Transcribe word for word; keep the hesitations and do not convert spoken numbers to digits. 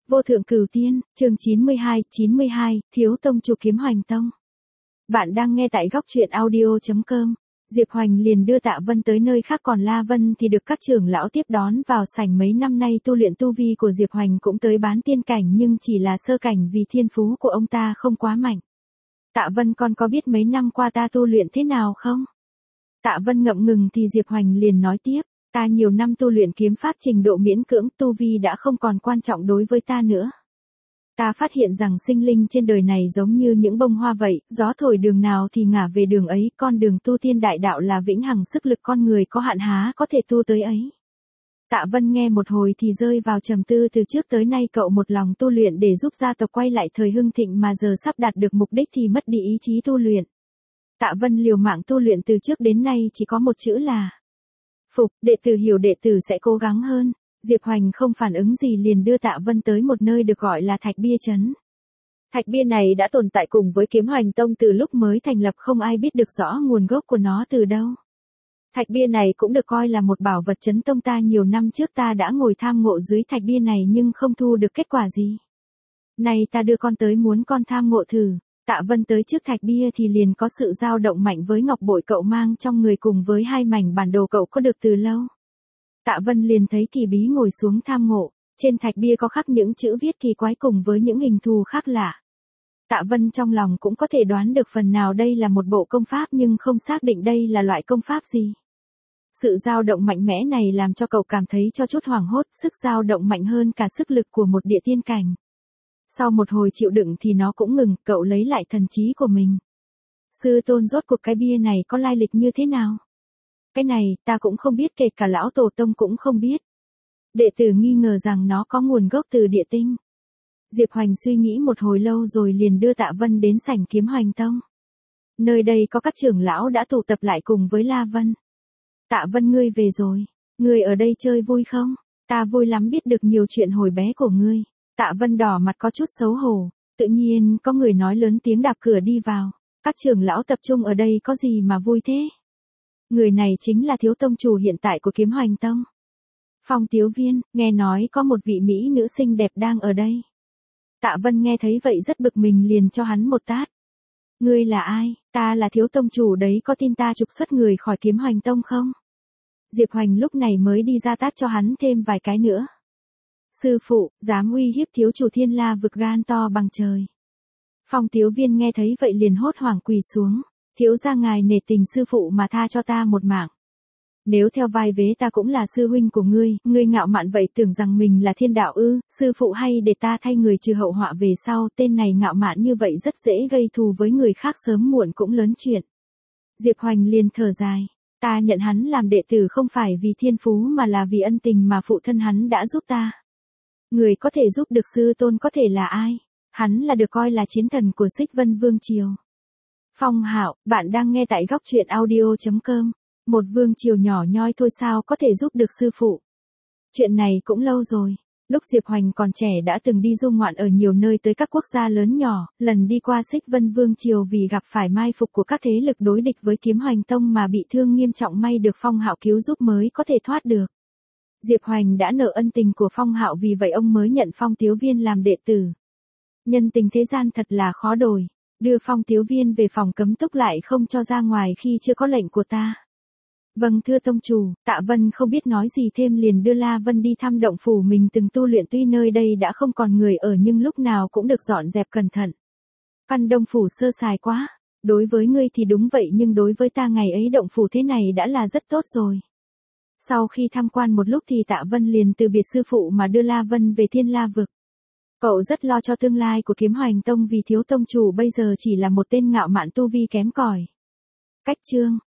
Vô thượng cửu tiên, chương chín mươi hai, chín mươi hai, Thiếu tông chủ Kiếm Hoành Tông. Bạn đang nghe tại góc truyện audio chấm com. Diệp Hoành liền đưa Tạ Vân tới nơi khác, còn La Vân thì được các trưởng lão tiếp đón vào sảnh. Mấy năm nay tu luyện tu vi của Diệp Hoành cũng tới bán tiên cảnh, nhưng chỉ là sơ cảnh vì thiên phú của ông ta không quá mạnh. Tạ Vân, con có biết mấy năm qua ta tu luyện thế nào không? Tạ Vân ngậm ngừng thì Diệp Hoành liền nói tiếp. Ta nhiều năm tu luyện kiếm pháp trình độ miễn cưỡng, tu vi đã không còn quan trọng đối với ta nữa. Ta phát hiện rằng sinh linh trên đời này giống như những bông hoa vậy, gió thổi đường nào thì ngả về đường ấy, con đường tu tiên đại đạo là vĩnh hằng, sức lực con người có hạn há có thể tu tới ấy. Tạ Vân nghe một hồi thì rơi vào trầm tư. Từ trước tới nay cậu một lòng tu luyện để giúp gia tộc quay lại thời hưng thịnh, mà giờ sắp đạt được mục đích thì mất đi ý chí tu luyện. Tạ Vân liều mạng tu luyện từ trước đến nay chỉ có một chữ là phục. Đệ tử hiểu, đệ tử sẽ cố gắng hơn. Diệp Hoành không phản ứng gì, liền đưa Tạ Vân tới một nơi được gọi là Thạch Bia Trấn. Thạch bia này đã tồn tại cùng với Kiếm Hoành Tông từ lúc mới thành lập, không ai biết được rõ nguồn gốc của nó từ đâu. Thạch bia này cũng được coi là một bảo vật trấn tông ta. Nhiều năm trước ta đã ngồi tham ngộ dưới thạch bia này nhưng không thu được kết quả gì. Này, ta đưa con tới muốn con tham ngộ thử. Tạ Vân tới trước thạch bia thì liền có sự dao động mạnh với ngọc bội cậu mang trong người cùng với hai mảnh bản đồ cậu có được từ lâu. Tạ Vân liền thấy kỳ bí, ngồi xuống tham ngộ. Trên thạch bia có khắc những chữ viết kỳ quái cùng với những hình thù khác lạ. Tạ Vân trong lòng cũng có thể đoán được phần nào đây là một bộ công pháp, nhưng không xác định đây là loại công pháp gì. Sự dao động mạnh mẽ này làm cho cậu cảm thấy cho chút hoảng hốt, sức dao động mạnh hơn cả sức lực của một địa tiên cảnh. Sau một hồi chịu đựng thì nó cũng ngừng, cậu lấy lại thần trí của mình. Sư tôn, rốt cuộc cái bia này có lai lịch như thế nào? Cái này, ta cũng không biết, kể cả lão tổ tông cũng không biết. Đệ tử nghi ngờ rằng nó có nguồn gốc từ địa tinh. Diệp Hoành suy nghĩ một hồi lâu rồi liền đưa Tạ Vân đến sảnh Kiếm Hoành Tông. Nơi đây có các trưởng lão đã tụ tập lại cùng với La Vân. Tạ Vân, ngươi về rồi. Ngươi ở đây chơi vui không? Ta vui lắm, biết được nhiều chuyện hồi bé của ngươi. Tạ Vân đỏ mặt có chút xấu hổ. Tự nhiên có người nói lớn tiếng đạp cửa đi vào. Các trưởng lão tập trung ở đây, có gì mà vui thế? Người này chính là thiếu tông chủ hiện tại của Kiếm Hoành Tông. Phong Tiếu Viên, nghe nói có một vị mỹ nữ xinh đẹp đang ở đây. Tạ Vân nghe thấy vậy rất bực mình, liền cho hắn một tát. Ngươi là ai? Ta là thiếu tông chủ đấy, có tin ta trục xuất người khỏi Kiếm Hoành Tông không? Diệp Hoành lúc này mới đi ra tát cho hắn thêm vài cái nữa. Sư phụ, dám uy hiếp thiếu chủ Thiên La vực, gan to bằng trời. Phong Tiếu Viên nghe thấy vậy liền hốt hoảng quỳ xuống. Thiếu gia, ngài nể tình sư phụ mà tha cho ta một mạng. Nếu theo vai vế ta cũng là sư huynh của ngươi, ngươi ngạo mạn vậy, tưởng rằng mình là thiên đạo ư? Sư phụ, hay để ta thay người trừ hậu họa về sau, tên này ngạo mạn như vậy rất dễ gây thù với người khác, sớm muộn cũng lớn chuyện. Diệp Hoành liền thở dài. Ta nhận hắn làm đệ tử không phải vì thiên phú mà là vì ân tình mà phụ thân hắn đã giúp ta. Người có thể giúp được sư tôn có thể là ai? Hắn là được coi là chiến thần của Xích Vân Vương Triều. Phong Hạo, bạn đang nghe tại góc truyện audio chấm com. Một vương triều nhỏ nhoi thôi sao có thể giúp được sư phụ. Chuyện này cũng lâu rồi. Lúc Diệp Hoành còn trẻ đã từng đi du ngoạn ở nhiều nơi, tới các quốc gia lớn nhỏ, lần đi qua Xích Vân Vương Triều vì gặp phải mai phục của các thế lực đối địch với Kiếm Hoành Tông mà bị thương nghiêm trọng, may được Phong Hạo cứu giúp mới có thể thoát được. Diệp Hoành đã nợ ân tình của Phong Hạo, vì vậy ông mới nhận Phong Tiếu Viên làm đệ tử. Nhân tình thế gian thật là khó đổi. Đưa Phong Tiếu Viên về phòng cấm túc lại không cho ra ngoài khi chưa có lệnh của ta. Vâng thưa tông chủ. Tạ Vân không biết nói gì thêm, liền đưa La Vân đi thăm động phủ mình từng tu luyện. Tuy nơi đây đã không còn người ở nhưng lúc nào cũng được dọn dẹp cẩn thận. Căn động phủ sơ sài quá. Đối với ngươi thì đúng vậy, nhưng đối với ta ngày ấy động phủ thế này đã là rất tốt rồi. Sau khi tham quan một lúc thì Tạ Vân liền từ biệt sư phụ mà đưa La Vân về Thiên La vực. Cậu rất lo cho tương lai của Kiếm Hoành Tông, vì thiếu tông chủ bây giờ chỉ là một tên ngạo mạn tu vi kém cỏi. Cách chương